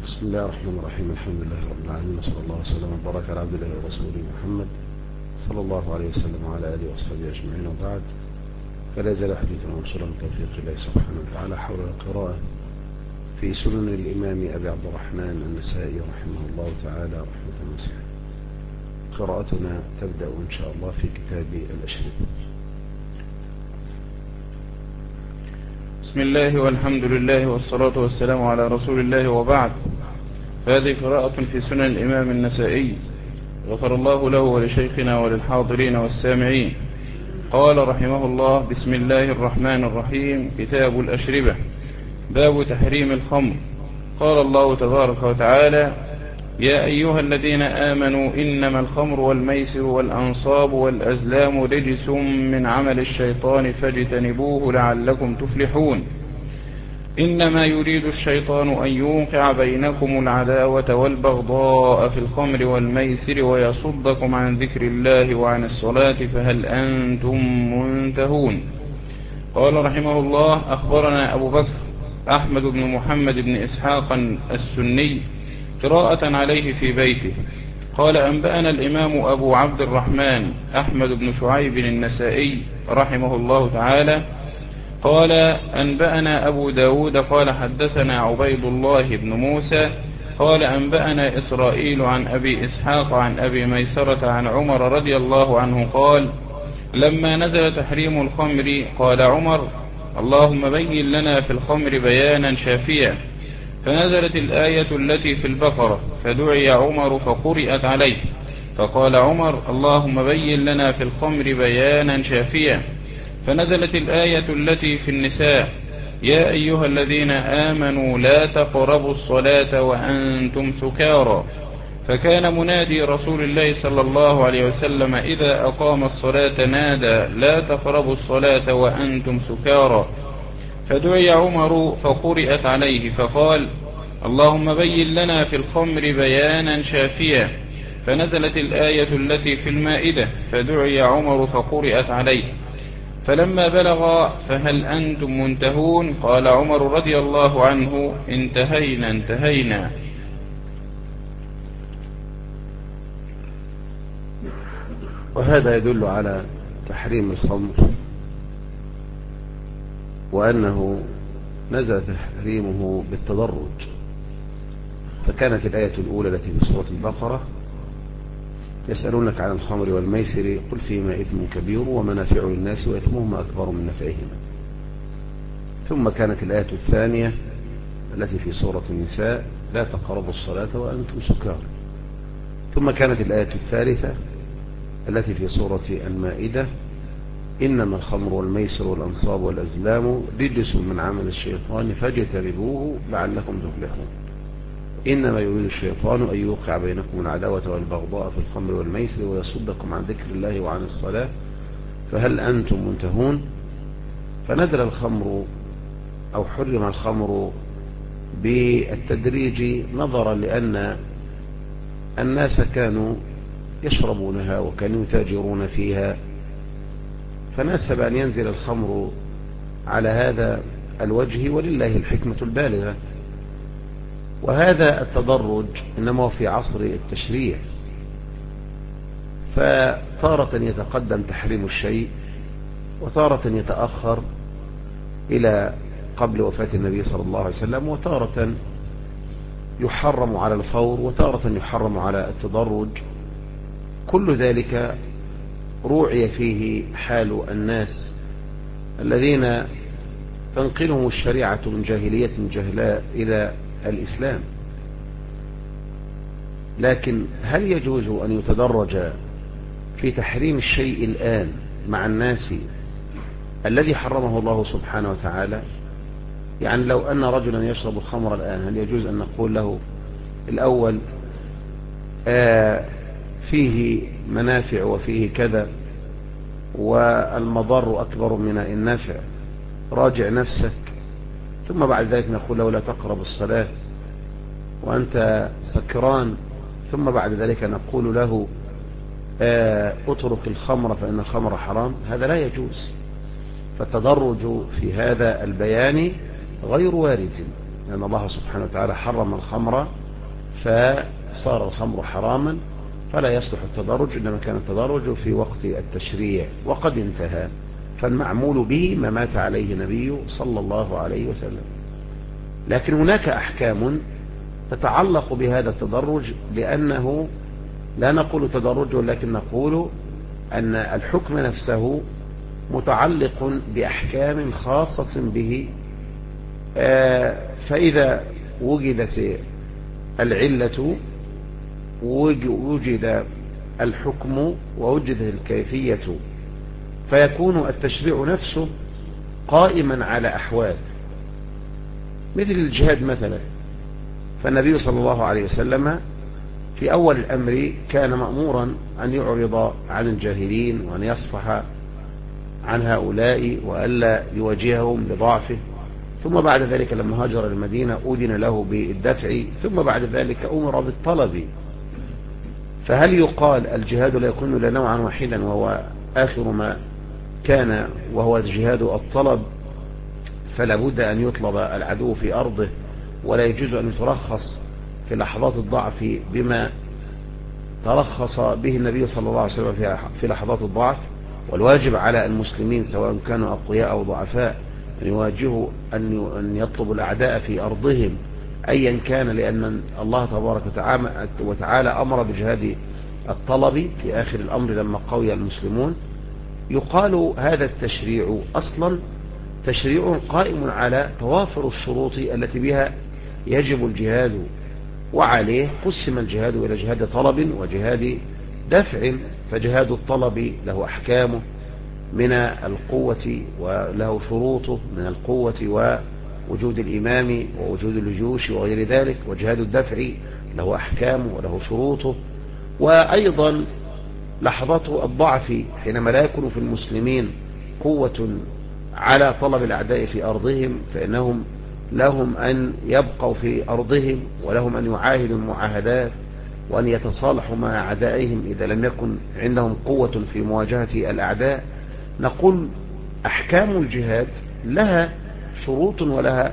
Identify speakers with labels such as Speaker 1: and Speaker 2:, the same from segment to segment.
Speaker 1: بسم الله الرحمن الرحيم. الحمد لله رب العالمين، وصلى الله وسلم وبارك على عبد الله ورسوله محمد صلى الله عليه وسلم وعلى آله وصحبه أجمعين، وبعد. فلا يزال حديثنا موصولا بتوفيق الله سبحانه وتعالى حول القراءة في سنن الإمام أبي عبد الرحمن النسائي رحمه الله تعالى رحمة واسعة. قراءتنا تبدأ إن شاء الله في كتاب الأشربة.
Speaker 2: بسم الله والحمد لله والصلاة والسلام على رسول الله، وبعد. هذه قراءة في سنن الإمام النسائي، غفر الله له ولشيخنا وللحاضرين والسامعين. قال رحمه الله: بسم الله الرحمن الرحيم. كتاب الأشربة، باب تحريم الخمر. قال الله تبارك وتعالى: يا أيها الذين آمنوا إنما الخمر والميسر والأنصاب والأزلام رجس من عمل الشيطان فاجتنبوه لعلكم تفلحون. إنما يريد الشيطان أن يوقع بينكم العداوة والبغضاء في الخمر والميسر ويصدكم عن ذكر الله وعن الصلاة فهل أنتم منتهون. قال رحمه الله: أخبرنا أبو بكر أحمد بن محمد بن إسحاق السني قراءة عليه في بيته. قال: أنبأنا الإمام أبو عبد الرحمن أحمد بن شعيب النسائي رحمه الله تعالى قال: أنبأنا أبو داود قال: حدثنا عبيد الله بن موسى قال: أنبأنا إسرائيل عن أبي إسحاق عن أبي ميسرة عن عمر رضي الله عنه قال: لما نزل تحريم الخمر قال عمر: اللهم بين لنا في الخمر بيانا شافيا. فنزلت الآية التي في البقرة فدعي عمر فقرئت عليه، فقال عمر: اللهم بين لنا في الخمر بيانا شافيا. فنزلت الآية التي في النساء: يا أيها الذين آمنوا لا تقربوا الصلاة وأنتم سكارى. فكان منادي رسول الله صلى الله عليه وسلم إذا أقام الصلاة نادى: لا تقربوا الصلاة وأنتم سكارى. فدعي عمر فقرئت عليه فقال: اللهم بين لنا في الخمر بيانا شافيا. فنزلت الآية التي في المائدة فدعي عمر فقرئت عليه. فلما بلغ فهل أنتم منتهون قال عمر رضي الله عنه: انتهينا.
Speaker 1: وهذا يدل على تحريم الخمر، وأنه نزل تحريمه بالتدرج. فكانت الآية الأولى التي في سورة البقرة: يسألونك عن الخمر والميسر قل فيهما إثم كبير ومنافع للناس وإثمهما أكبر من نفعهما. ثم كانت الآية الثانية التي في سورة النساء: لا تقربوا الصلاة وأنتم سكارى. ثم كانت الآية الثالثة التي في سورة المائدة: إنما الخمر والميسر والأنصاب والأزلام رجس من عمل الشيطان فاجتنبوه لعلكم تفلحون. إنما يريد الشيطان أن يوقع بينكم العداوة والبغضاء في الخمر والميسر ويصدكم عن ذكر الله وعن الصلاة فهل أنتم منتهون. فنزل الخمر أو حرم الخمر بالتدريج نظرا لأن الناس كانوا يشربونها وكانوا يتاجرون فيها، فناسب أن ينزل الخمر على هذا الوجه، ولله الحكمة البالغة. وهذا التدرج إنما في عصر التشريع، فتارة يتقدم تحريم الشيء وتارة يتأخر إلى قبل وفاة النبي صلى الله عليه وسلم، وتارة يحرم على الفور وتارة يحرم على التدرج. كل ذلك روعي فيه حال الناس الذين تنقلهم الشريعة من جاهلية جهلاء إلى الإسلام. لكن هل يجوز أن يتدرج في تحريم الشيء الآن مع الناس الذي حرمه الله سبحانه وتعالى؟ يعني لو أن رجلا يشرب الخمر الآن، هل يجوز أن نقول له الأول فيه منافع وفيه كذا والمضار أكبر من النافع، راجع نفسك، ثم بعد ذلك نقول له لا تقرب الصلاة وأنت سكران، ثم بعد ذلك نقول له اترك الخمر فإن الخمر حرام؟ هذا لا يجوز. فالتدرج في هذا البيان غير وارد، لأن الله سبحانه وتعالى حرم الخمر فصار الخمر حراما، فلا يصلح التدرج، إنما كان التدرج في وقت التشريع وقد انتهى، فالمعمول به ما مات عليه النبي صلى الله عليه وسلم. لكن هناك أحكام تتعلق بهذا التدرج، لأنه لا نقول تدرج، ولكن نقول أن الحكم نفسه متعلق بأحكام خاصة به. فإذا وجدت العلة وجد الحكم ووجدت الكيفية، فيكون التشريع نفسه قائما على أحوال. مثل الجهاد مثلا، فالنبي صلى الله عليه وسلم في أول الأمر كان مأمورا أن يعرض عن الجاهلين وأن يصفح عن هؤلاء وألا يواجههم لضعفه، ثم بعد ذلك لما هاجر المدينة أذن له بالدفع، ثم بعد ذلك أمر بالطلب. فهل يقال الجهاد لا يكون إلا نوعا واحدا وهو آخر ما كان وهو جهاد الطلب، فلا بد أن يطلب العدو في أرضه، ولا يجوز أن يترخص في لحظات الضعف بما ترخص به النبي صلى الله عليه وسلم في لحظات الضعف؟ والواجب على المسلمين سواء كانوا أقوياء أو ضعفاء أن يواجهوا أن يطلبوا الأعداء في أرضهم أيا كان، لأن الله تبارك وتعالى أمر بجهاد الطلب في آخر الأمر لما قوي المسلمون. يقال هذا التشريع أصلا تشريع قائم على توافر الشروط التي بها يجب الجهاد، وعليه قسم الجهاد إلى جهاد طلب وجهاد دفع. فجهاد الطلب له أحكامه من القوة وله شروطه من القوة ووجود الإمام ووجود الجيوش وغير ذلك، وجهاد الدفع له أحكامه وله شروطه. وأيضا لحظة الضعف حينما لا يكون في المسلمين قوة على طلب الأعداء في أرضهم، فإنهم لهم أن يبقوا في أرضهم، ولهم أن يعاهدوا المعاهدات وأن يتصالحوا مع أعدائهم إذا لم يكن عندهم قوة في مواجهة الأعداء. نقول أحكام الجهاد لها شروط ولها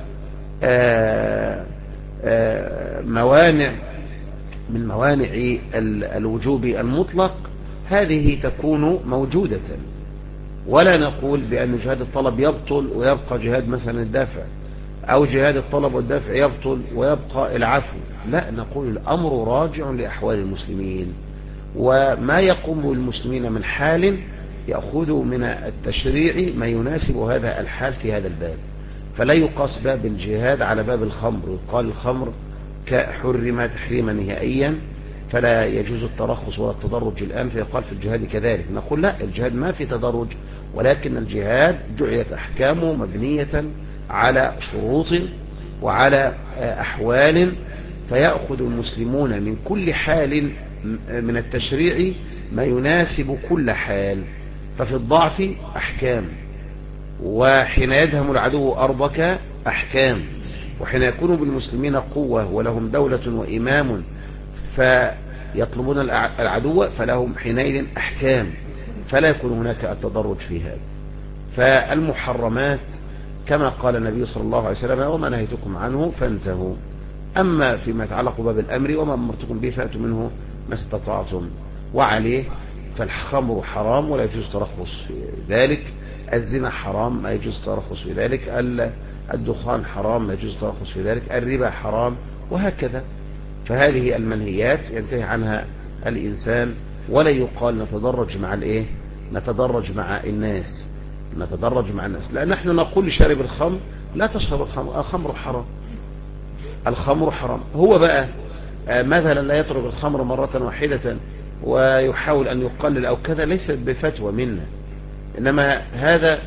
Speaker 1: موانع من موانع الوجوب المطلق، هذه تكون موجودة، ولا نقول بأن جهاد الطلب يبطل ويبقى جهاد مثلا الدافع، أو جهاد الطلب والدافع يبطل ويبقى العفو. لا، نقول الأمر راجع لأحوال المسلمين، وما يقوم المسلمين من حال يأخذ من التشريع ما يناسب هذا الحال في هذا الباب. فلا يقاس باب الجهاد على باب الخمر، يقال الخمر كحرم تحريما نهائيا فلا يجوز الترخص ولا التدرج الآن، فيقال في الجهاد كذلك. نقول لا، الجهاد ما في تدرج، ولكن الجهاد جعلت أحكامه مبنية على شروط وعلى أحوال، فيأخذ المسلمون من كل حال من التشريع ما يناسب كل حال. ففي الضعف أحكام، وحين يدهم العدو أرضك أحكام، وحين يكون بالمسلمين قوة ولهم دولة وإمام فيطلبون العدو فلهم حينئذ أحكام، فلا يكون هناك التدرج في هذا. فالمحرمات كما قال النبي صلى الله عليه وسلم وما نهيتكم عنه فانتهوا. أما فيما يتعلق باب الأمر وما أمرتكم به فأتوا منه ما استطعتم، وعليه فالخمر حرام ولا يجوز ترخص في ذلك، الزنا حرام ما يجوز ترخص في ذلك، الدخان حرام ما يجوز ترخص في ذلك، الربا حرام، وهكذا. فهذه المنهيات ينتهي عنها الإنسان، ولا يقال نتدرج مع الإيه؟ نتدرج مع الناس، نتدرج مع الناس. لأن نحن نقول لشارب الخمر لا تشرب الخمر، الخمر حرام، الخمر حرام. هو بقى مثلا لا يترك الخمر مرة واحدة ويحاول أن يقلل أو كذا، ليس بفتوى منا، إنما هذا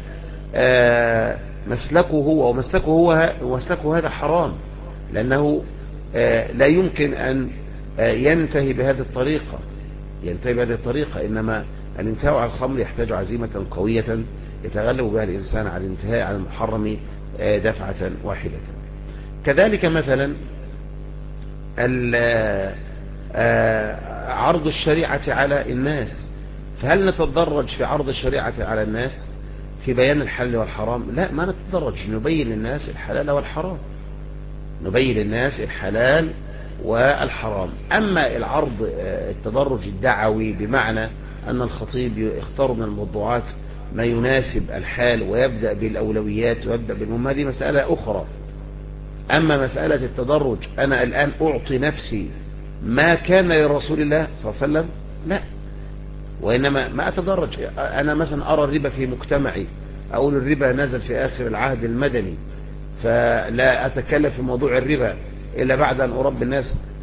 Speaker 1: مسلكه هو، ومسلكه هذا حرام، لأنه لا يمكن أن ينتهي بهذه الطريقة، إنما الانتهاء على الخمر يحتاج عزيمة قوية يتغلب بها الإنسان على الانتهاء على المحرم دفعة واحدة. كذلك مثلا عرض الشريعة على الناس، فهل نتدرج في عرض الشريعة على الناس في بيان الحلال والحرام؟ لا، ما نتدرج، نبين للناس الحلال والحرام. نبين للناس الحلال والحرام. أما العرض التدرج الدعوي بمعنى أن الخطيب يختار من الموضوعات ما يناسب الحال ويبدأ بالأولويات ويبدأ بالمهم، هذه مسألة أخرى. أما مسألة التدرج أنا الآن أعطي نفسي ما كان لرسول الله صلى الله عليه وسلم، لا، وإنما ما أتدرج. أنا مثلا أرى الربا في مجتمعي، أقول الربا نزل في آخر العهد المدني، فلا أتكلم في موضوع الربا إلا بعد أن أربي الناس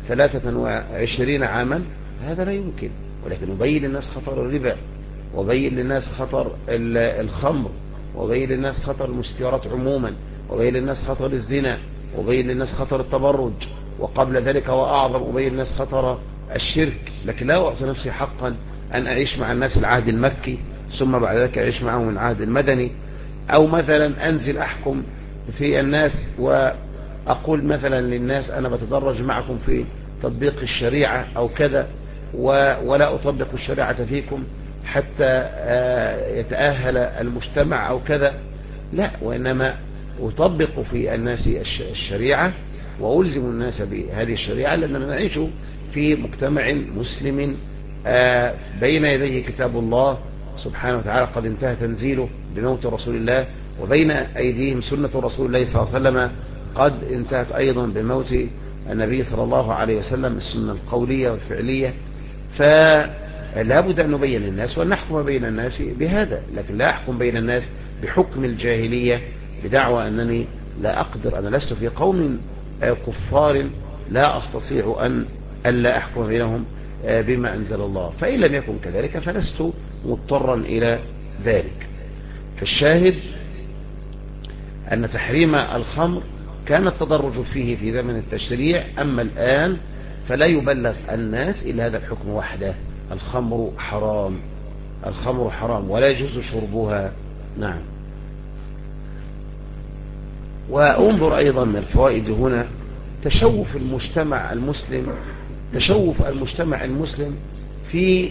Speaker 1: 23 عاما، هذا لا يمكن. ولكن أبين للناس خطر الربا، وبين للناس خطر الخمر، وبين للناس خطر المسكرات عموما، وبين للناس خطر الزنا، وبين للناس خطر التبرج، وقبل ذلك وأعظم أبين للناس خطر الشرك. لكن لا أعطي نفسي حقا أن أعيش مع الناس العهد المكي ثم بعد ذلك أعيش معهم العهد المدني، أو مثلا أنزل أحكم في الناس وأقول مثلا للناس أنا بتدرج معكم في تطبيق الشريعة أو كذا، ولا أطبق الشريعة فيكم حتى يتأهل المجتمع أو كذا، لا، وإنما أطبق في الناس الشريعة وألزم الناس بهذه الشريعة، لأننا نعيش في مجتمع مسلم بين يديه كتاب الله سبحانه وتعالى قد انتهى تنزيله بموت رسول الله، وبين أيديهم سنة رسول الله صلى الله عليه وسلم قد انتهت أيضا بموت النبي صلى الله عليه وسلم، السنة القولية والفعلية. فلا بد أن نبين للناس وأن نحكم بين الناس بهذا، لكن لا أحكم بين الناس بحكم الجاهلية بدعوى أنني لا أقدر، أنا لست في قوم كفار لا أستطيع أن لا أحكم بينهم بما أنزل الله. فإن لم يكن كذلك فلست مضطرا إلى ذلك. فالشاهد أن تحريم الخمر كان التدرج فيه في زمن التشريع، أما الآن فلا يبلغ الناس إلا هذا الحكم وحده: الخمر حرام، الخمر حرام ولا يجوز شربها. نعم. وانظر أيضا من الفوائد هنا تشوف المجتمع المسلم، تشوف المجتمع المسلم في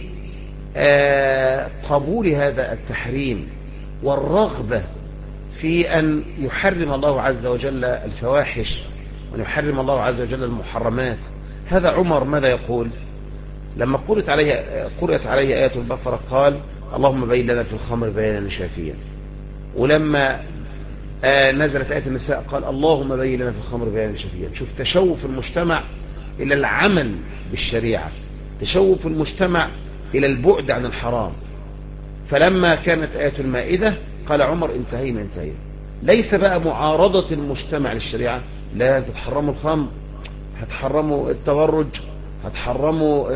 Speaker 1: قبول هذا التحريم والرغبة في أن يحرم الله عز وجل الفواحش وأن يحرم الله عز وجل المحرمات. هذا عمر ماذا يقول لما قرأت عليه آية البقرة؟ قال: اللهم بين لنا في الخمر بيانا شافيا. ولما نزلت آية النساء قال: اللهم بين لنا في الخمر بيانا شافيا. شوف تشوف المجتمع إلى العمل بالشريعة، تشوف المجتمع إلى البعد عن الحرام. فلما كانت آية المائدة قال عمر: انتهينا. ليس بقى معارضة المجتمع للشريعة، لا، تتحرموا الخمر، هتحرموا التبرج، هتحرموا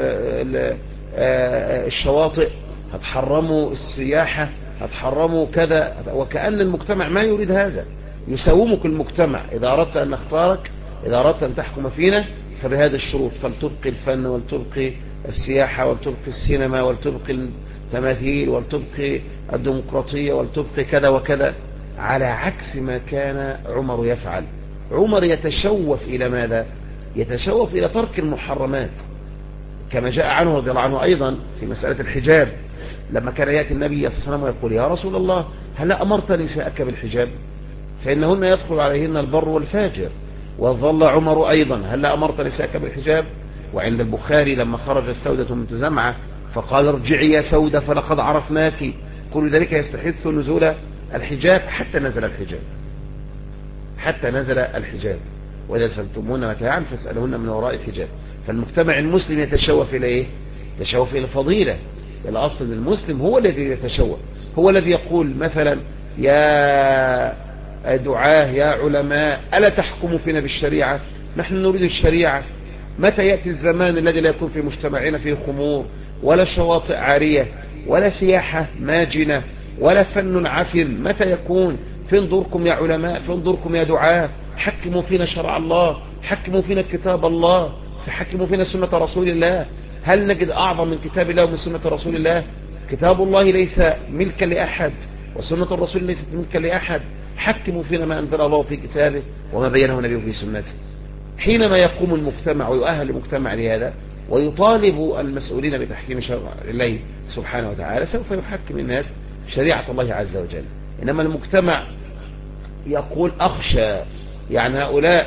Speaker 1: الشواطئ، هتحرموا السياحة، هتحرموا كذا، وكأن المجتمع ما يريد هذا. يساومك المجتمع: إذا أردت أن نختارك، إذا أردت أن تحكم فينا فبهذه الشروط، فلتبقي الفن، ولتبقي السياحة، ولتبقي السينما، ولتبقي التماثيل، ولتبقي الديمقراطية، ولتبقي كذا وكذا، على عكس ما كان عمر يفعل. عمر يتشوف إلى ماذا؟ يتشوف إلى ترك المحرمات، كما جاء عنه رضي الله عنه أيضا في مسألة الحجاب، لما كان يأتي النبي صلى الله عليه وسلم ويقول: يا رسول الله، هل أمرت نساءك بالحجاب؟ فإنهن يدخل عليهن البر والفاجر. وظل عمر أيضا: هل أمرت نساءك بالحجاب؟ وعند البخاري لما خرجت سودة بنت زمعة فقال: ارجعي يا سودة فلقد عرفناك. كل ذلك يستحث نزول الحجاب حتى نزل الحجاب، حتى نزل الحجاب. وإذا سألتمون متاعا فاسألهن من وراء الحجاب. فالمجتمع المسلم يتشوف إلى إيه؟ يتشوف إلى الفضيلة. الأصل المسلم هو الذي يتشوف، هو الذي يقول مثلا: يا دعاه، يا علماء، ألا تحكموا فينا بالشريعة؟ نحن نريد الشريعة. متى يأتي الزمان الذي لا يكون في مجتمعنا فيه خمور ولا شواطئ عارية ولا سياحة ماجنة ولا فن عفن؟ متى يكون؟ فين دوركم يا علماء؟ فين دوركم يا دعاة؟ حكموا فينا شرع الله، حكموا فينا كتاب الله، حكموا فينا سنة رسول الله. هل نجد أعظم من كتاب الله ومن سنة رسول الله؟ كتاب الله ليس ملكا لأحد، وسنة الرسول ليست ملكا لأحد. حكموا فينا ما أنزل الله في كتابه وما بينه نبيه في سنته. حينما يقوم المجتمع ويؤهل المجتمع لهذا ويطالب المسؤولين بتحكيم شرع الله سبحانه وتعالى، سوف يحكم الناس شريعة الله عز وجل. إنما المجتمع يقول: أخشى، يعني هؤلاء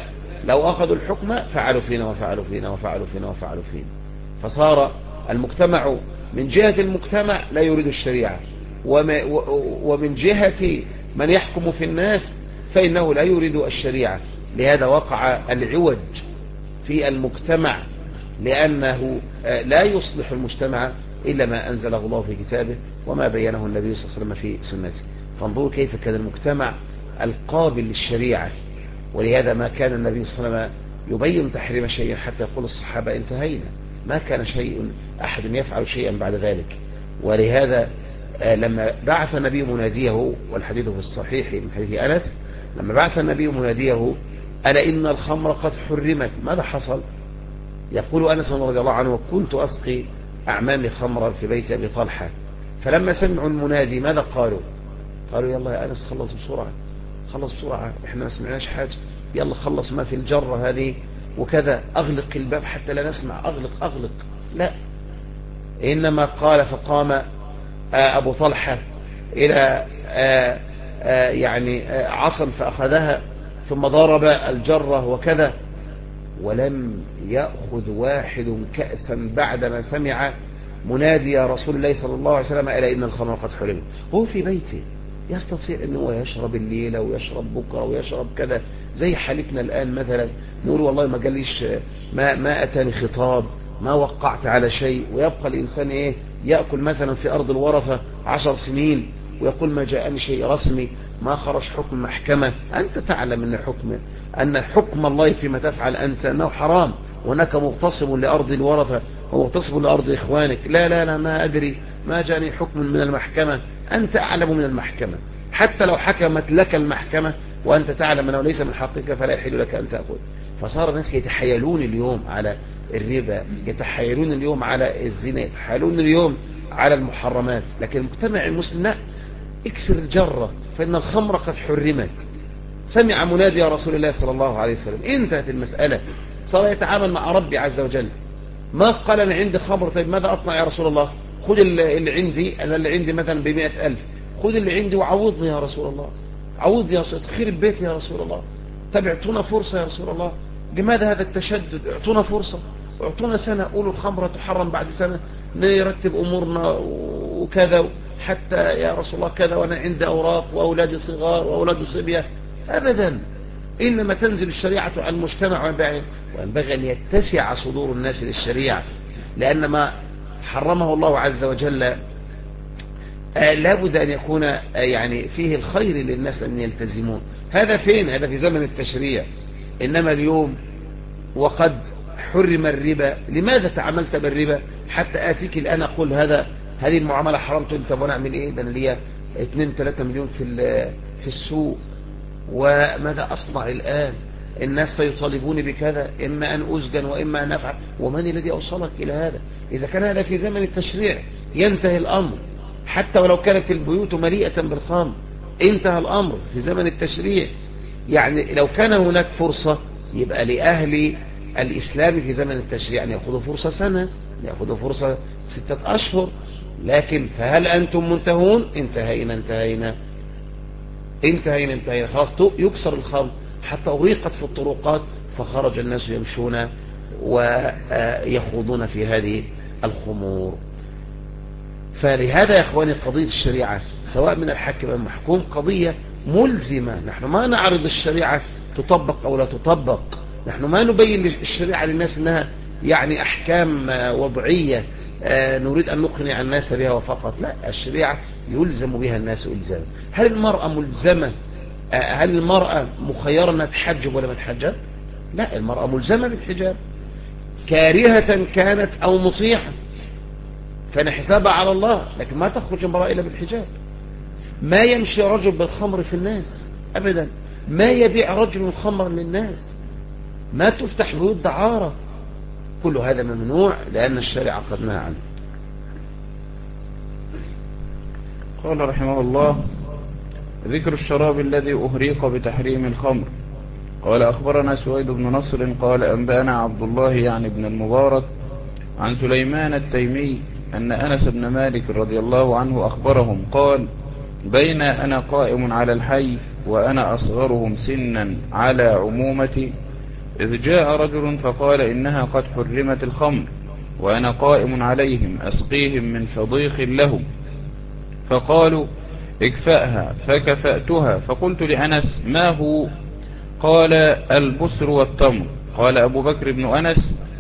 Speaker 1: لو أخذوا الحكم فعلوا فينا وفعلوا فينا وفعلوا فينا وفعلوا فينا. فصار المجتمع من جهة المجتمع لا يريد الشريعة، ومن جهة من يحكم في الناس فإنه لا يريد الشريعة. لهذا وقع العوج في المجتمع، لأنه لا يصلح المجتمع إلا ما أنزله الله في كتابه وما بينه النبي صلى الله عليه وسلم في سنته. فانظروا كيف كان المجتمع القابل للشريعة، ولهذا ما كان النبي صلى الله عليه وسلم يبين تحريم شيء حتى يقول الصحابة انتهينا، ما كان شيء أحد يفعل شيئا بعد ذلك. ولهذا لما بعث النبي مناديه، والحديث في الصحيح من حديث أنس، لما بعث النبي مناديه ألا إن الخمر قد حرمت، ماذا حصل؟ يقول أنس رضي الله عنه: كنت أسقي أعمامي خمرا في بيت أبي طلحة، فلما سمعوا المنادي ماذا قالوا؟ قالوا يلا يا أنس خلص بسرعة، خلص بسرعة، احنا ما سمعناش حاجة، يلا خلص ما في الجرة هذه وكذا، أغلق الباب حتى لا نسمع، أغلق. لا، إنما قال فقام أبو طلحة إلى يعني عصا فأخذها ثم ضرب الجرة وكذا، ولم يأخذ واحد كأسا بعدما سمع منادي رسول الله صلى الله عليه وسلم إلى إن الخمر قد حرمت. هو في بيته يستطيع أنه يشرب الليلة ويشرب بكرة ويشرب كذا، زي حالتنا الآن مثلا، نقول والله ما قاليش، ما أتاني خطاب، ما وقعت على شيء، ويبقى الإنسان يأكل مثلا في أرض الورثة 10 سنين ويقول ما جاءني شيء رسمي، ما خرج حكم محكمة. أنت تعلم أن حكم الله فيما تفعل أنت أنه حرام، وأنك مغتصب لأرض الورثة ومغتصب لأرض إخوانك. لا ما أدري، ما جاءني حكم من المحكمة. أنت أعلم من المحكمة، حتى لو حكمت لك المحكمة وأنت تعلم أنه ليس من حقك فلا يحل لك أن تأخذ. فصار الناس يتحايلون اليوم على الربا، يتحايلون اليوم على الزنا، يتحايلون اليوم على المحرمات. لكن المجتمع المسلم لا، اكسر الجرة فإن الخمر قد حرمت. سمع منادي يا رسول الله صلى الله عليه وسلم، انتهت المسألة، صار يتعامل مع ربي عز وجل. ما قال أنا عندي خمر، طيب ماذا أصنع يا رسول الله؟ خذ اللي عندي، أنا اللي عندي مثلا ب100,000، خذ اللي عندي وعوضني يا رسول الله، عوضني يا خير البيت يا رسول الله. طب اعطونا فرصة يا رسول الله، لماذا هذا التشدد؟ اعطونا فرصة، اعطونا سنة، قولوا الخمرة تحرم بعد سنة، نرتب أمورنا وكذا، حتى يا رسول الله كذا وأنا عندي أوراق وأولادي صغار وأولادي صبية. أبدا، إنما تنزل الشريعة على المجتمع وينبغي أن يتسع صدور الناس للشريعة، لأن ما حرمه الله عز وجل لابد أن يكون يعني فيه الخير للناس أن يلتزمون. هذا فين؟ هذا في زمن التشريع. إنما اليوم وقد حرم الربا، لماذا تعاملت بالربا؟ حتى آتيك الآن أقول هذه المعاملة حرام، طب وانا أعمل إيه؟ ده أنا ليا 2-3 مليون في السوق، وماذا أصنع الآن؟ الناس سيطالبوني بكذا، إما أن أسجن وإما أن أفعل. ومن الذي أوصلك إلى هذا؟ إذا كان هذا في زمن التشريع ينتهي الأمر، حتى ولو كانت البيوت مليئة بالخمر انتهى الأمر في زمن التشريع. يعني لو كان هناك فرصة يبقى لأهل الإسلام في زمن التشريع أن يأخذوا فرصة سنة، يأخذوا فرصة 6 أشهر. لكن فهل أنتم منتهون؟ انتهينا خلاص، يكسر الخمر حتى أغرقت في الطرقات، فخرج الناس يمشون ويخوضون في هذه الخمور. فلهذا يا إخواني قضية الشريعة سواء من الحاكم أو المحكوم قضية ملزمة. نحن ما نعرض الشريعة تطبق أو لا تطبق، نحن ما نبين الشريعة للناس أنها يعني أحكام وضعية نريد أن نقنع الناس بها وفقط. لا، الشريعة يلزم بها الناس إلزاما. هل المرأة ملزمة؟ هل المرأة مخيرة أنها تحجب ولا ما تحجب؟ لا، المرأة ملزمة بالحجاب كارهة كانت أو مطيعة، فأنا حسابها على الله. لكن ما تخرج امرأة إلا بالحجاب. ما يمشي رجل بالخمر في الناس أبدا، ما يبيع رجل الخمر للناس، ما تفتح بيوت دعارة، كل هذا ممنوع لأن الشريعة قد نهى عنه.
Speaker 2: قال رحمه الله: ذكر الشراب الذي أهريق بتحريم الخمر. قال أخبرنا سويد بن نصر قال أنبأنا عبد الله يعني بن المبارك عن سليمان التيمي أن أنس بن مالك رضي الله عنه أخبرهم قال: بين أنا قائم على الحي وأنا أصغرهم سنا على عمومتي، إذ جاء رجل فقال إنها قد حرمت الخمر وأنا قائم عليهم أسقيهم من فضيخ لهم، فقالوا اكفأها، فكفأتها، فقلت لأنس ما هو؟ قال البسر والتمر. قال أبو بكر بن أنس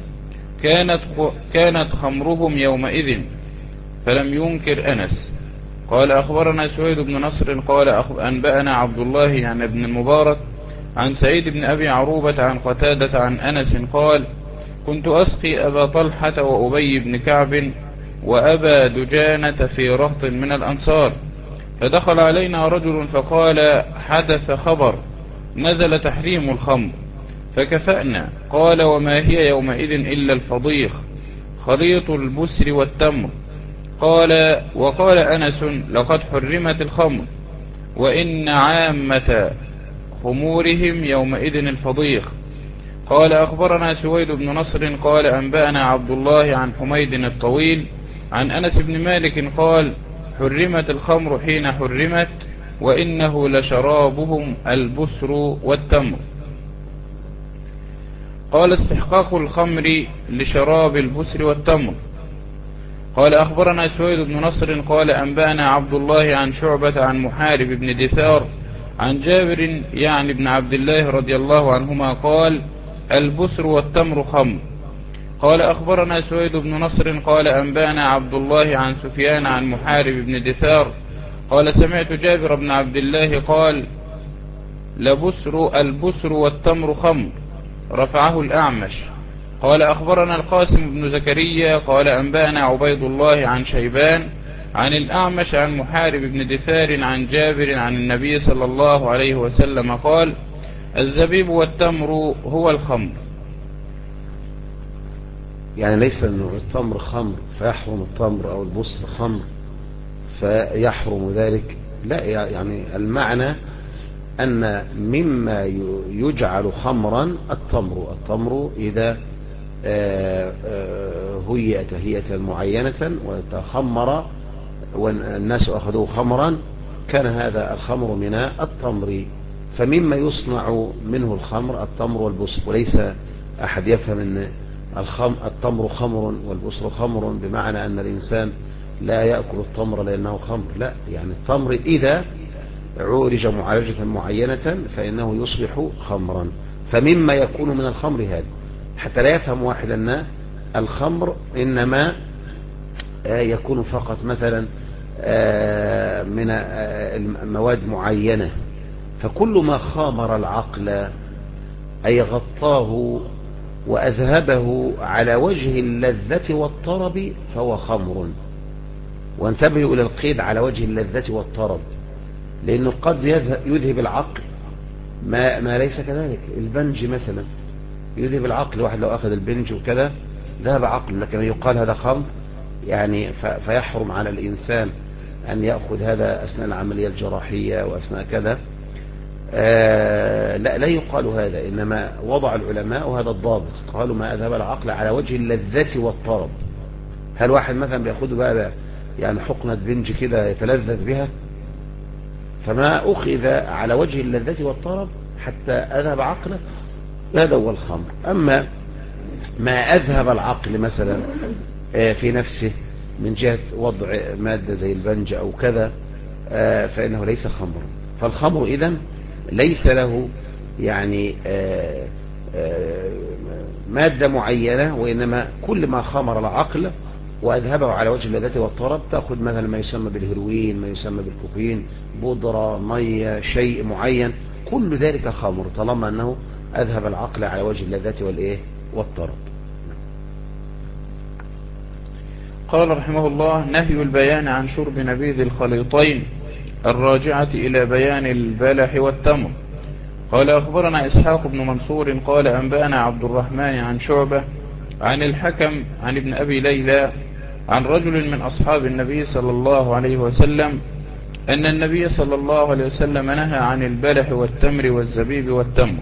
Speaker 2: كانت خمرهم يومئذ، فلم ينكر أنس. قال أخبرنا سويد بن نصر قال أنبأنا عبد الله عن ابن المبارك عن سعيد بن أبي عروبة عن قتادة عن أنس قال كنت أسقي أبا طلحة وأبي بن كعب وأبا دجانة في رهط من الأنصار، فدخل علينا رجل فقال حدث خبر نزل تحريم الخمر، فكفأنا. قال وما هي يومئذ إلا الفضيخ خليط البسر والتمر. قال وقال أنس لقد حرمت الخمر وإن عامة خمورهم يومئذ الفضيخ. قال أخبرنا سويد بن نصر قال أنبأنا عبد الله عن حميد الطويل عن أنس بن مالك قال حرمت الخمر حين حرمت وإنه لشرابهم البسر والتمر. قال استحقاق الخمر لشراب البسر والتمر. قال أخبرنا سويد بن نصر قال أنبأنا عبد الله عن شعبة عن محارب بن دثار عن جابر يعني بن عبد الله رضي الله عنهما قال البسر والتمر خمر. قال أخبرنا سويد بن نصر قال أنبأنا عبد الله عن سفيان عن محارب بن دثار قال سمعت جابر بن عبد الله قال البسر والتمر خمر، رفعه الأعمش. قال أخبرنا القاسم بن زكريا قال أنبأنا عبيد الله عن شيبان عن الأعمش عن محارب بن دثار عن جابر عن النبي صلى الله عليه وسلم قال الزبيب والتمر هو الخمر.
Speaker 1: يعني ليس أنه التمر خمر فيحرم التمر أو البسر خمر فيحرم ذلك، لا، يعني المعنى أن مما يجعل خمرا التمر إذا هيئ تهيئة معينة وتخمر والناس أخذوه خمرا كان هذا الخمر من التمر، فمما يصنع منه الخمر التمر والبسر، وليس أحد يفهم أن التمر خمر والبسر خمر بمعنى أن الإنسان لا يأكل التمر لأنه خمر، لا، يعني التمر إذا عولج معالجة معينة فإنه يصبح خمرا، فمما يكون من الخمر هذا، حتى لا يفهم واحد أن الخمر إنما يكون فقط مثلا من مواد معينة، فكل ما خامر العقل أي غطاه وأذهبه على وجه اللذة والطرب فهو خمر. وانتبهوا إلى القيد على وجه اللذة والطرب، لأنه قد يذهب العقل ما ليس كذلك. البنج مثلا يذهب العقل، واحد لو أخذ البنج وكذا ذهب عقل، لكن يقال هذا خمر يعني فيحرم على الإنسان أن يأخذ هذا أثناء العملية الجراحية وأثناء كذا، لا يقال هذا، إنما وضع العلماء وهذا الضابط، قالوا ما أذهب العقل على وجه اللذة والطرب. هل واحد مثلا بيأخذ بقى يعني حقنة بنج كده يتلذذ بها؟ فما أخذ على وجه اللذة والطرب حتى أذهب عقله هذا هو الخمر. أما ما أذهب العقل مثلا في نفسه من جهة وضع مادة زي البنج أو كذا فإنه ليس خمر. فالخمر إذن ليس له يعني مادة معينة، وإنما كل ما خمر العقل وأذهبه على وجه اللذة والطرب. تأخذ مثلا ما يسمى بالهيروين، ما يسمى بالكوكايين، بودرة، مية، شيء معين، كل ذلك خمر طالما أنه أذهب العقل على وجه اللذة والإيه والطرب.
Speaker 2: قال رحمه الله نهي البيان عن شرب نبيذ الخليطين الراجعة إلى بيان البلح والتمر. قال أخبرنا إسحاق بن منصور قال أنبأنا عبد الرحمن عن شعبة عن الحكم عن ابن أبي ليلى عن رجل من أصحاب النبي صلى الله عليه وسلم أن النبي صلى الله عليه وسلم نهى عن البلح والتمر والزبيب والتمر،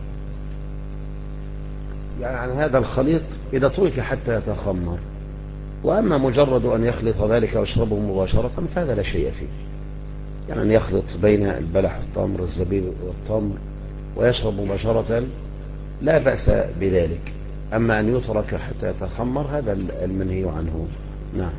Speaker 1: يعني عن هذا الخليط إذا ترك حتى يتخمر، وأما مجرد أن يخلط ذلك ويشربه مباشرة فهذا لا شيء فيه، يعني أن يخلط بين البلح والتمر الزبيب والتمر ويشرب مباشرة لا بأس بذلك. أما أن يترك حتى يتخمر هذا المنهي عنه. نعم.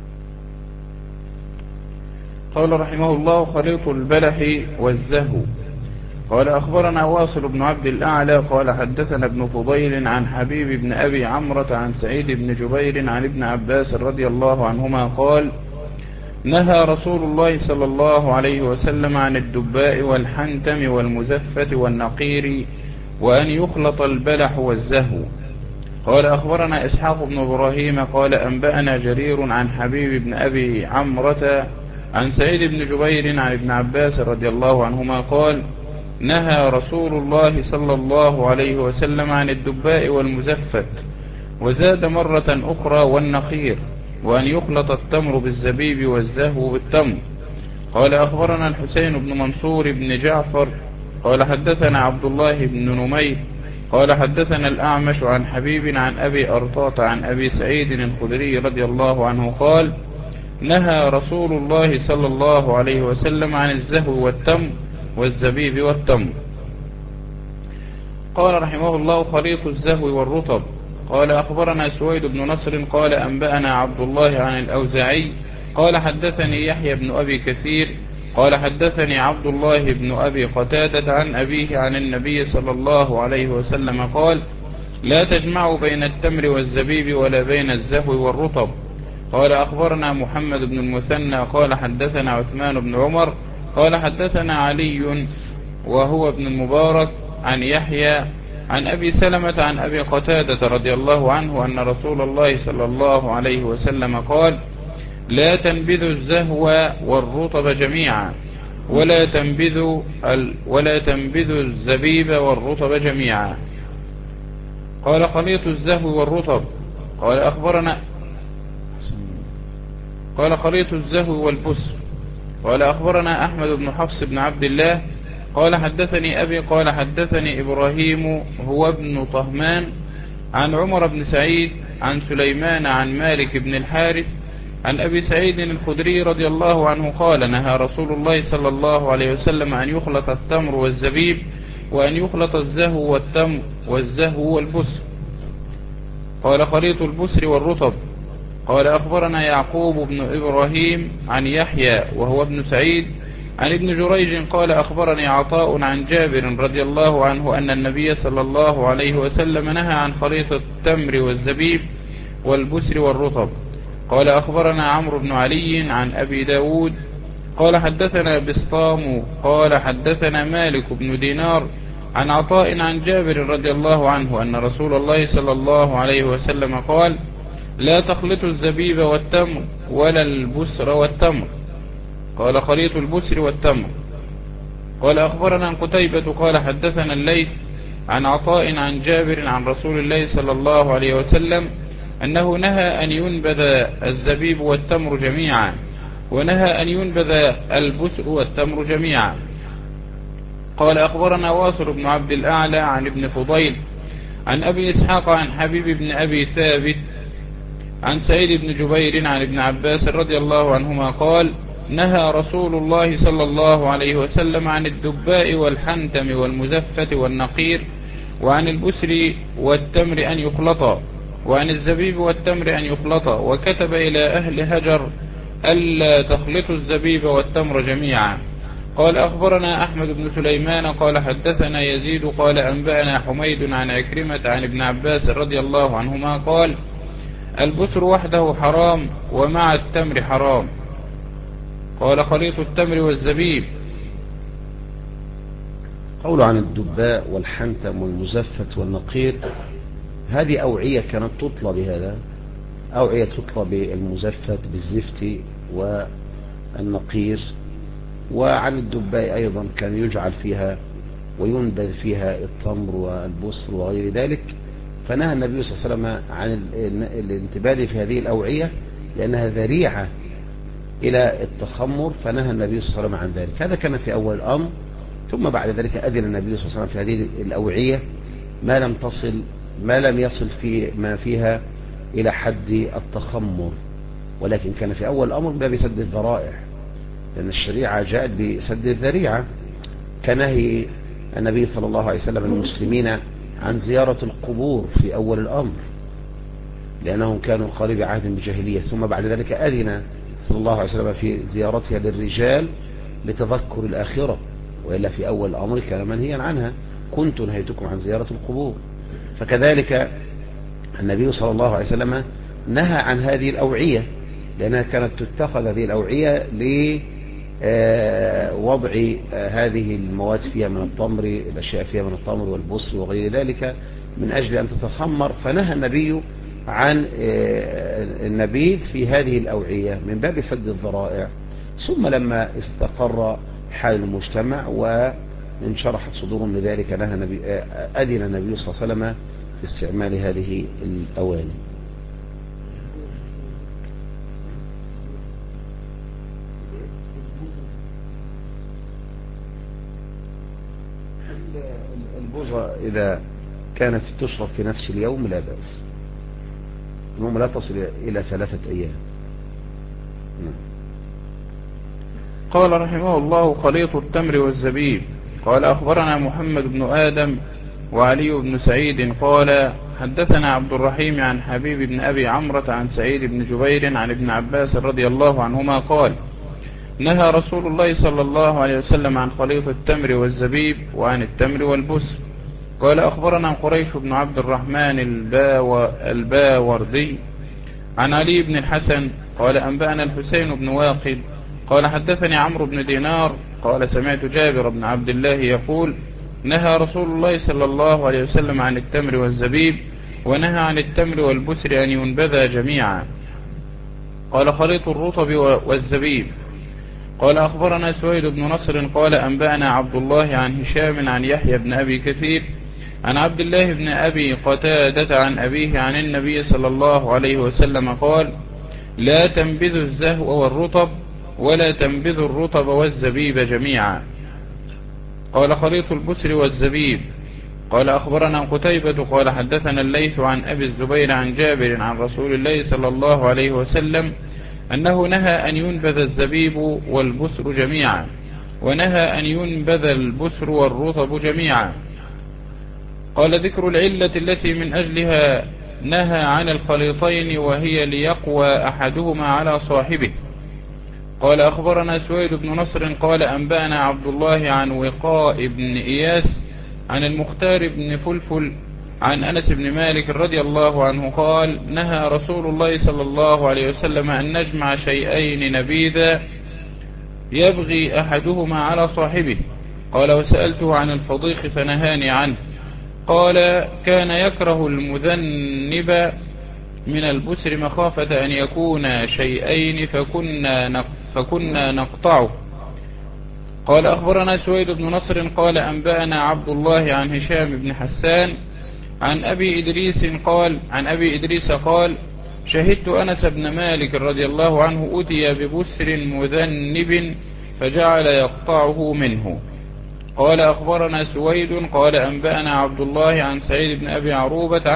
Speaker 2: قال رحمه الله: خليط البلح والزهو. قال أخبرنا واصل بن عبد الأعلى قال حدثنا ابن فضيل عن حبيب بن أبي عمرة عن سعيد بن جبير عن ابن عباس رضي الله عنهما قال: نهى رسول الله صلى الله عليه وسلم عن الدباء والحنتم والمزفة والنقير وأن يخلط البلح والزهو. قال أخبرنا إسحاق بن إبراهيم قال أنبأنا جرير عن حبيب بن أبي عمرة عن سعيد بن جبير عن ابن عباس رضي الله عنهما قال: نهى رسول الله صلى الله عليه وسلم عن الدباء والمزفت، وزاد مرة أخرى والنقير، وأن يخلط التمر بالزبيب والزهو بالتمر. قال أخبرنا الحسين بن منصور بن جعفر قال حدثنا عبد الله بن نمير قال حدثنا الأعمش عن حبيب عن أبي أرطاط عن أبي سعيد الخدري رضي الله عنه قال: نهى رسول الله صلى الله عليه وسلم عن الزهو والتمر والزبيب والتمر. قال رحمه الله: خليط الزهو والرطب. قال أخبرنا سويد بن نصر قال أنبأنا عبد الله عن الأوزاعي قال حدثني يحيى بن أبي كثير قال حدثني عبد الله بن أبي قتادة عن أبيه عن النبي صلى الله عليه وسلم قال: لا تجمعوا بين التمر والزبيب ولا بين الزهو والرطب. قال أخبرنا محمد بن المثنى قال حدثنا عثمان بن عمر قال حدثنا علي وهو ابن المبارك عن يحيى عن أبي سلمة عن أبي قتادة رضي الله عنه أن رسول الله صلى الله عليه وسلم قال: لا تنبذوا الزهو والرطب جميعا ولا تنبذوا الزبيب والرطب جميعا. قال: خليط الزهو والرطب. قال خليط الزهو والبسر. قال أخبرنا أحمد بن حفص بن عبد الله قال حدثني أبي قال حدثني إبراهيم هو ابن طهمان عن عمر بن سعيد عن سليمان عن مالك بن الحارث عن أبي سعيد الخدري رضي الله عنه قال: نهى رسول الله صلى الله عليه وسلم أن يخلط التمر والزبيب وأن يخلط الزهو والتمر والزهو والبسر. قال: خليط البسر والرطب. قال أخبرنا يعقوب بن إبراهيم عن يحيى وهو ابن سعيد عن ابن جريج قال أخبرني عطاء عن جابر رضي الله عنه أن النبي صلى الله عليه وسلم نهى عن خليط التمر والزبيب والبسر والرطب. قال أخبرنا عمرو بن علي عن أبي داود قال حدثنا بسطام قال حدثنا مالك بن دينار عن عطاء عن جابر رضي الله عنه أن رسول الله صلى الله عليه وسلم قال: لا تخلطوا الزبيب والتمر ولا البسر والتمر. قال: خليط البسر والتمر. قال أخبرنا قتيبة قال حدثنا الليث عن عطاء عن جابر عن رسول الله صلى الله عليه وسلم أنه نهى أن ينبذ الزبيب والتمر جميعا، ونهى أن ينبذ البسر والتمر جميعا. قال أخبرنا واصل بن عبد الأعلى عن ابن فضيل عن أبي إسحاق عن حبيب بن أبي ثابت عن سعيد بن جبير عن ابن عباس رضي الله عنهما قال: نهى رسول الله صلى الله عليه وسلم عن الدباء والحنتم والمزفة والنقير وعن البسر والتمر أن يخلطا وعن الزبيب والتمر أن يخلطا، وكتب إلى أهل هجر ألا تخلطوا الزبيب والتمر جميعا. قال أخبرنا أحمد بن سليمان قال حدثنا يزيد قال أنبأنا حميد عن عكرمة عن ابن عباس رضي الله عنهما قال: البسر وحده حرام ومع التمر حرام. قال: خليط التمر والزبيب.
Speaker 1: قول عن الدباء والحنتم والمزفت والنقير، هذه أوعية كانت تطلى بهذا، أوعية تطلى بالمزفت بالزفت والنقير. وعن الدباء أيضا كان يجعل فيها وينبذ فيها التمر والبسر وغير ذلك، فنهى النبي صلى الله عليه وسلم عن الانتباه في هذه الأوعية لأنها ذريعة إلى التخمر، فنهى النبي صلى الله عليه وسلم عن ذلك. هذا كان في أول الأمر، ثم بعد ذلك أذن النبي صلى الله عليه وسلم في هذه الأوعية ما لم يصل في ما فيها إلى حد التخمر، ولكن كان في أول الأمر باب سد الذرائع، لأن الشريعة جاءت بسد الذريعة، كنهي النبي صلى الله عليه وسلم المسلمين عن زيارة القبور في أول الأمر، لأنهم كانوا قريب عهد بجاهلية، ثم بعد ذلك أذن صلى الله عليه وسلم في زيارتها للرجال لتذكر الآخرة، وإلا في أول الأمر كان منهيا عنها، كنت نهيتكم عن زيارة القبور. فكذلك النبي صلى الله عليه وسلم نهى عن هذه الأوعية، لأنها كانت تتخذ هذه الأوعية لوضع هذه المواد فيها من التمر، الأشياء فيها من التمر والبصر وغير ذلك، من أجل أن تتخمر. فنهى النبي عن النبيذ في هذه الأوعية من باب سد الذرائع. ثم لما استقر حال المجتمع وانشرحت صدورهم لذلك أذن النبي صلى الله عليه وسلم في استعمال هذه الأواني. البوظة إذا كانت تشرب في نفس اليوم لا بأس، المهم لا تصل إلى 3 أيام.
Speaker 2: قال رحمه الله: خليط التمر والزبيب. قال أخبرنا محمد بن آدم وعلي بن سعيد قال حدثنا عبد الرحيم عن حبيب بن أبي عمرة عن سعيد بن جبير عن ابن عباس رضي الله عنهما قال: نهى رسول الله صلى الله عليه وسلم عن خليط التمر والزبيب وعن التمر والبسر. قال أخبرنا قريش بن عبد الرحمن الباوردي عن علي بن الحسن قال أنبأنا الحسين بن واقد قال حدثني عمرو بن دينار قال سمعت جابر بن عبد الله يقول: نهى رسول الله صلى الله عليه وسلم عن التمر والزبيب، ونهى عن التمر والبسر أن ينبذا جميعا. قال خليط الرطب والزبيب. قال أخبرنا سويد بن نصر قال أنبأنا عبد الله عن هشام عن يحيى بن أبي كثير عن عبد الله بن أبي قتادة عن أبيه عن النبي صلى الله عليه وسلم قال: لا تنبذوا الزهو والرطب ولا تنبذوا الرطب والزبيب جميعا. قال خليط البسر والزبيب. قال أخبرنا قتيبة قال حدثنا الليث عن أبي الزبير عن جابر عن رسول الله صلى الله عليه وسلم أنه نهى أن ينبذ الزبيب والبسر جميعا، ونهى أن ينبذ البسر والرطب جميعا. قال ذكر العلة التي من أجلها نهى عن الخليطين وهي ليقوى أحدهما على صاحبه. قال أخبرنا سويد بن نصر قال أنبأنا عبد الله عن وقاء بن إياس عن المختار بن فلفل عن أنس بن مالك رضي الله عنه قال: نهى رسول الله صلى الله عليه وسلم أن نجمع شيئين نبيذا يبغي أحدهما على صاحبه. قال وسألته عن الفضيخ فنهاني عنه. قال كان يكره المذنب من البسر مخافة أن يكون شيئين فكنا نقطعه. قال أخبرنا سويد بن نصر قال أنبأنا عبد الله عن هشام بن حسان عن أبي إدريس قال شهدت أنس بن مالك رضي الله عنه أتي ببسر مذنب فجعل يقطعه منه. قال أخبرنا سويد قال أنبأنا عبد الله عن سعيد بن أبي عروبة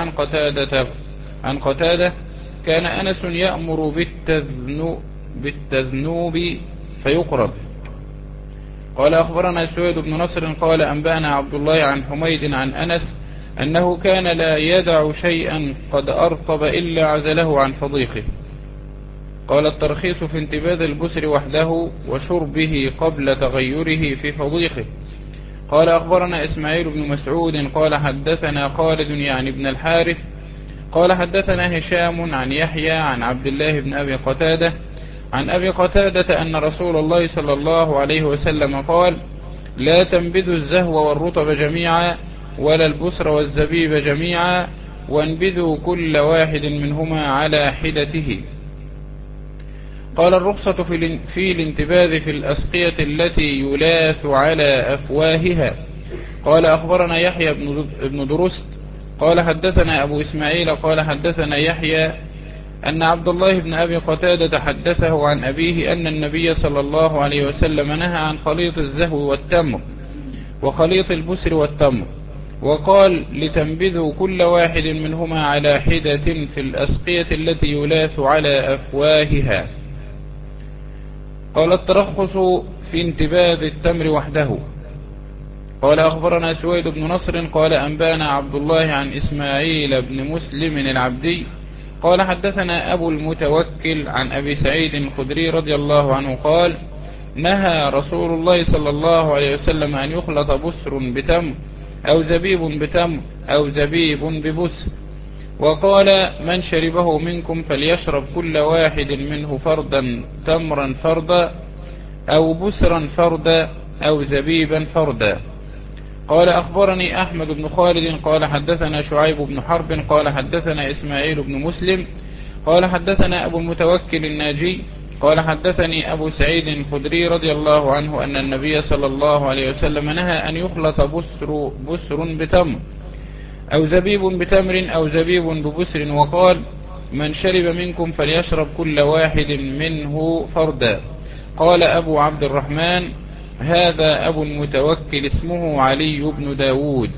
Speaker 2: عن قتادة كان أنس يأمر بالتذنوب فيقرب. قال أخبرنا سويد بن نصر قال أنبأنا عبد الله عن حميد عن أنس أنه كان لا يدع شيئا قد أرطب إلا عزله عن فضيخه. قال الترخيص في انتباذ البسر وحده وشربه قبل تغيره في فضيخه. قال أخبرنا إسماعيل بن مسعود قال حدثنا خالد يعني بن الحارث قال حدثنا هشام عن يحيى عن عبد الله بن أبي قتادة عن أبي قتادة أن رسول الله صلى الله عليه وسلم قال: لا تنبذوا الزهو والرطب جميعا ولا البسر والزبيب جميعا، وانبذوا كل واحد منهما على حدته. قال الرخصة في الانتباذ في الأسقية التي يلاث على أفواهها. قال أخبرنا يحيى بن درست قال حدثنا أبو إسماعيل قال حدثنا يحيى أن عبد الله بن أبي قتادة حدثه عن أبيه أن النبي صلى الله عليه وسلم نهى عن خليط الزهو والتمر وخليط البسر والتمر، وقال: لتنبذوا كل واحد منهما على حدة في الأسقية التي يلاث على أفواهها. قال الترخص في انتباذ التمر وحده. قال أخبرنا سويد بن نصر قال أنبانا عبد الله عن إسماعيل بن مسلم العبدي قال حدثنا أبو المتوكل عن أبي سعيد الخدري رضي الله عنه قال نهى رسول الله صلى الله عليه وسلم أن يخلط بسر بتمر أو زبيب بتمر أو زبيب ببسر، وقال من شربه منكم فليشرب كل واحد منه فردا تمرا فردا أو بسرا فردا أو زبيبا فردا. قال أخبرني أحمد بن خالد قال حدثنا شعيب بن حرب قال حدثنا إسماعيل بن مسلم قال حدثنا أبو المتوكل الناجي قال حدثني أبو سعيد الخدري رضي الله عنه أن النبي صلى الله عليه وسلم نهى أن يخلط بسر بتمر أو زبيب بتمر أو زبيب ببسر، وقال من شرب منكم فليشرب كل واحد منه فردا. قال أبو عبد الرحمن هذا أبو المتوكل اسمه علي بن داود.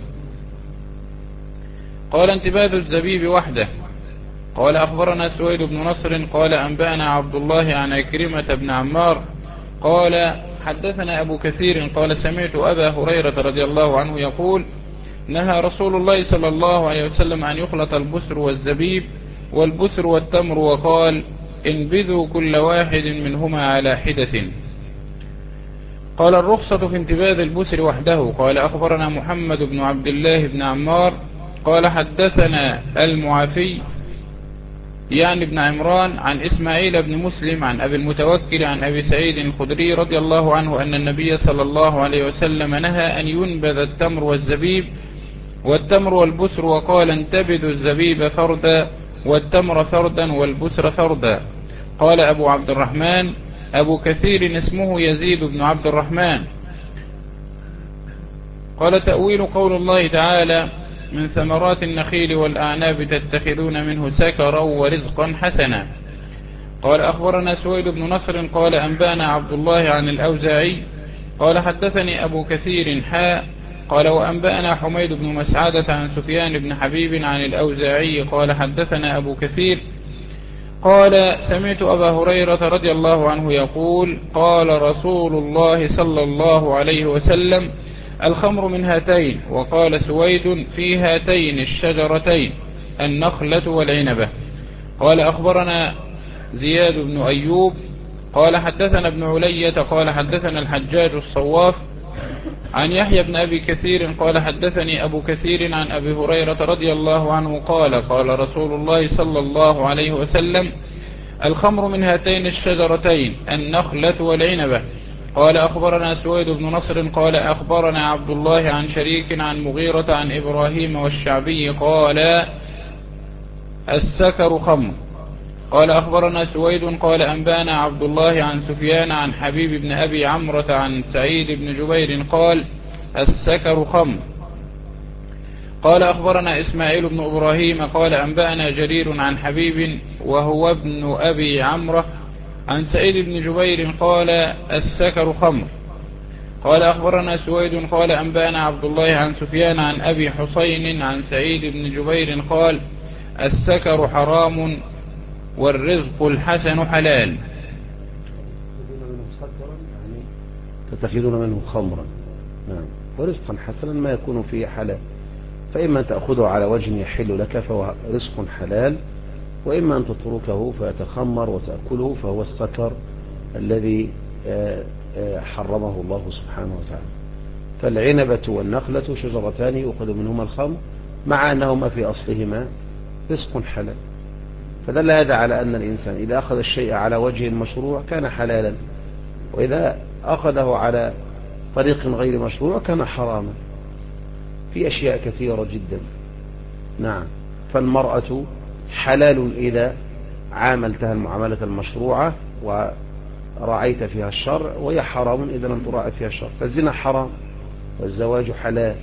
Speaker 2: قال انتباذ الزبيب وحده. قال أخبرنا سويد بن نصر قال أنبأنا عبد الله عن عكرمة بن عمار قال حدثنا أبو كثير قال سمعت أبا هريرة رضي الله عنه يقول نهى رسول الله صلى الله عليه وسلم أن يخلط البسر والزبيب والبسر والتمر، وقال انبذوا كل واحد منهما على حدة. قال الرخصة في انتباذ البسر وحده. قال أخبرنا محمد بن عبد الله بن عمار قال حدثنا المعافي يعني بن عمران عن إسماعيل بن مسلم عن أبي المتوكل عن أبي سعيد الخدري رضي الله عنه أن النبي صلى الله عليه وسلم نهى أن ينبذ التمر والزبيب والتمر والبسر، وقال انتبذوا الزبيب فردا والتمر فردا والبسر فردا. قال أبو عبد الرحمن أبو كثير اسمه يزيد بن عبد الرحمن. قال تأويل قول الله تعالى من ثمرات النخيل والأعناب تتخذون منه سكرا ورزقا حسنا. قال أخبرنا سويد بن نصر قال أنبانا عبد الله عن الأوزاعي قال حدثني أبو كثير قال وأنبأنا حميد بن مسعدة عن سفيان بن حبيب عن الأوزاعي قال حدثنا أبو كثير قال سمعت أبا هريرة رضي الله عنه يقول قال رسول الله صلى الله عليه وسلم الخمر من هاتين. وقال سويد في هاتين الشجرتين النخلة والعنبة. قال أخبرنا زياد بن أيوب قال حدثنا ابن علية قال حدثنا الحجاج الصواف عن يحيى بن أبي كثير قال حدثني أبو كثير عن أبي هريرة رضي الله عنه قال قال رسول الله صلى الله عليه وسلم الخمر من هاتين الشجرتين النخلة والعنبة. قال أخبرنا سويد بن نصر قال أخبرنا عبد الله عن شريك عن مغيرة عن إبراهيم والشعبي قال السكر خمر. قال أخبرنا سويد قال أنبانا عبد الله عن سفيان عن حبيب بن أبي عمرة عن سعيد بن جبير قال السكر خمر. قال أخبرنا إسماعيل بن إبراهيم قال أنبأنا جرير عن حبيب وهو ابن أبي عمرة عن سعيد بن جبير قال السكر خمر. قال أخبرنا سويد قال أنبأنا عبد الله عن سفيان عن أبي حسين عن سعيد بن جبير قال السكر حرام والرزق الحسن حلال.
Speaker 1: تتخذون منه خمرا ورزقا حسنا ما يكون فيه حلال، فإما تأخذه على وجه يحل لك فهو رزق حلال، وإما أن تتركه فيتخمر وتأكله فهو السكر الذي حرمه الله سبحانه وتعالى. فالعنبة والنخلة شجرتان يؤخذ منهما الخمر مع أنهما في أصلهما رزق حلال. فدل هذا على أن الإنسان إذا أخذ الشيء على وجه مشروع كان حلالا، وإذا أخذه على طريق غير مشروع كان حراما في أشياء كثيرة جدا. نعم، فالمرأة حلال إذا عاملتها المعاملة المشروعة ورعيت فيها الشرع، وهي حرام إذا لم تراعي فيها الشرع. فالزنا حرام والزواج حلال.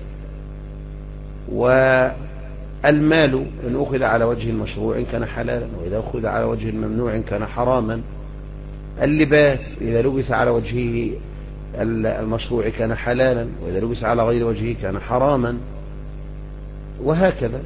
Speaker 1: والمال إن أخذ على وجه مشروع كان حلالا، وإذا أخذ على وجه ممنوع كان حراما. اللباس إذا لبس على وجهه المشروع كان حلالا، وإذا لبس على غير وجهه كان حراما، وهكذا.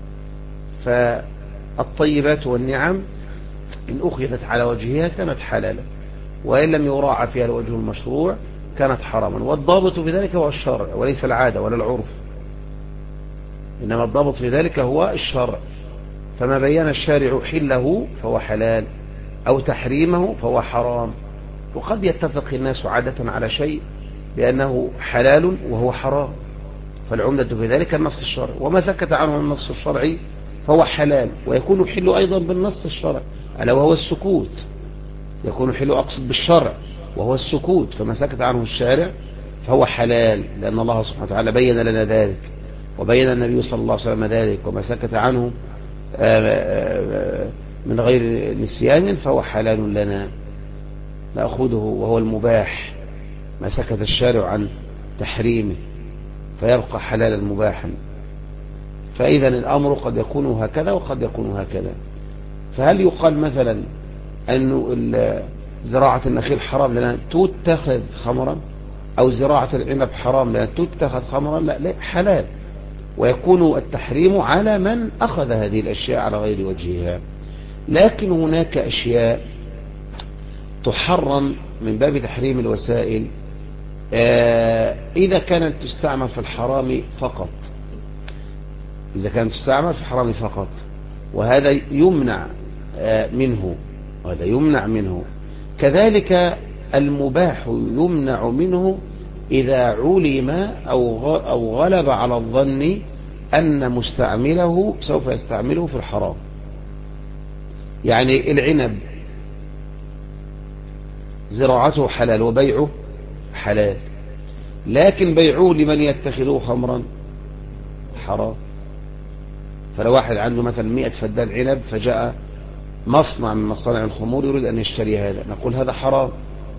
Speaker 1: فالطيبات والنعم إن أخذت على وجهها كانت حلالا، وإن لم يراعى فيها الوجه المشروع كانت حراما، والضابط في ذلك هو الشرع وليس العادة ولا العرف، إنما الضابط في ذلك هو الشرع. فما بين الشارع حله فهو حلال أو تحريمه فهو حرام. وقد يتفق الناس عادة على شيء بأنه حلال وهو حرام، فالعمدة في ذلك النص الشرعي، وما سكت عنه النص الشرعي فهو حلال، ويكون حل أيضا بالنص الشرعي ألا وهو السكوت. يكون حل أقصد بالشرع وهو السكوت، فما سكت عنه الشارع فهو حلال، لأن الله سبحانه وتعالى بين لنا ذلك، وبين النبي صلى الله عليه وسلم ذلك. وما سكت عنه من غير نسيان فهو حلال لنا نأخذه، وهو المباح ما سكت الشارع عن تحريمه فيبقى حلالا مباحا. فإذا الأمر قد يكون هكذا وقد يكون هكذا. فهل يقال مثلا أن زراعة النخيل حرام لأنها تتخذ خمرا، أو زراعة العنب حرام لأنها تتخذ خمرا؟ لا، حلال، ويكون التحريم على من أخذ هذه الأشياء على غير وجهها. لكن هناك أشياء تحرم من باب تحريم الوسائل إذا كانت تستعمل في الحرام فقط، إذا كانت تستعمل في الحرام فقط، وهذا يمنع منه، وهذا يمنع منه. كذلك المباح يمنع منه إذا علم أو غلب على الظن أن مستعمله سوف يستعمله في الحرام. يعني العنب زراعته حلال وبيعه حلال، لكن بيعه لمن يتخذه خمرا حرام. فلو واحد عنده مثلا 100 فدان عنب، فجاء مصنع من مصانع الخمور يريد أن يشتري هذا، نقول هذا حرام.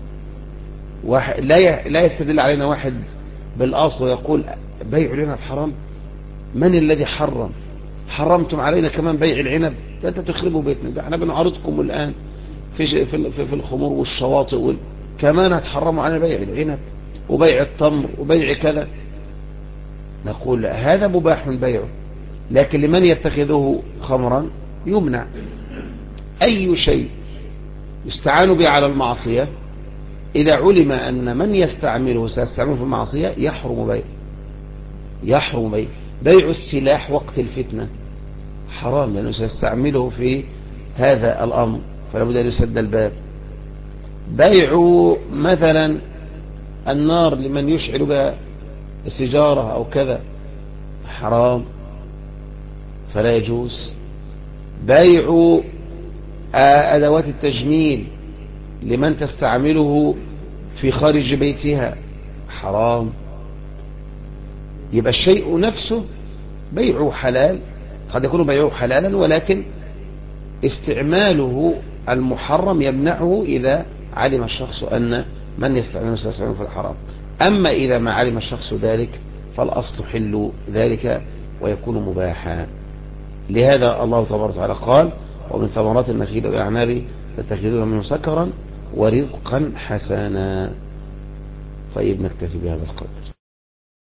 Speaker 1: لا يستدل علينا واحد بالأصل ويقول بيع العنب حرام. من الذي حرم؟ حرمتم علينا كمان بيع العنب؟ ده أنت تخربوا بيتنا، ده احنا بنعرضكم الآن في الخمور والشواطئ كمان هتحرموا علينا بيع العنب وبيع التمر وبيع كذا. نقول هذا مباح بيعه، لكن لمن يتخذه خمرا يمنع. أي شيء يستعان به على المعصية إذا علم أن من يستعمله سيستعمله في المعصية يحرم بيعه. يحرم بيع السلاح وقت الفتنة حرام، لأنه سيستعمله في هذا الأمر، فلا بد أن يسد الباب. بيع مثلا النار لمن يشعل بها السجارة أو كذا حرام، فلا يجوز. بيع أدوات التجميل لمن تستعمله في خارج بيتها حرام. يبقى الشيء نفسه بيعه حلال، قد يكون بيعه حلالا، ولكن استعماله المحرم يمنعه إذا علم الشخص أن من يستعمله سيستعمله في الحرام. أما إذا ما علم الشخص ذلك فالأصل حل ذلك ويكون مباحا. لهذا الله تبارك وتعالى قال ومن ثمرات النخيل والأعناب تتخذون منه سكرا ورزقا حسنا. طيب نكتفي بهذا القدر.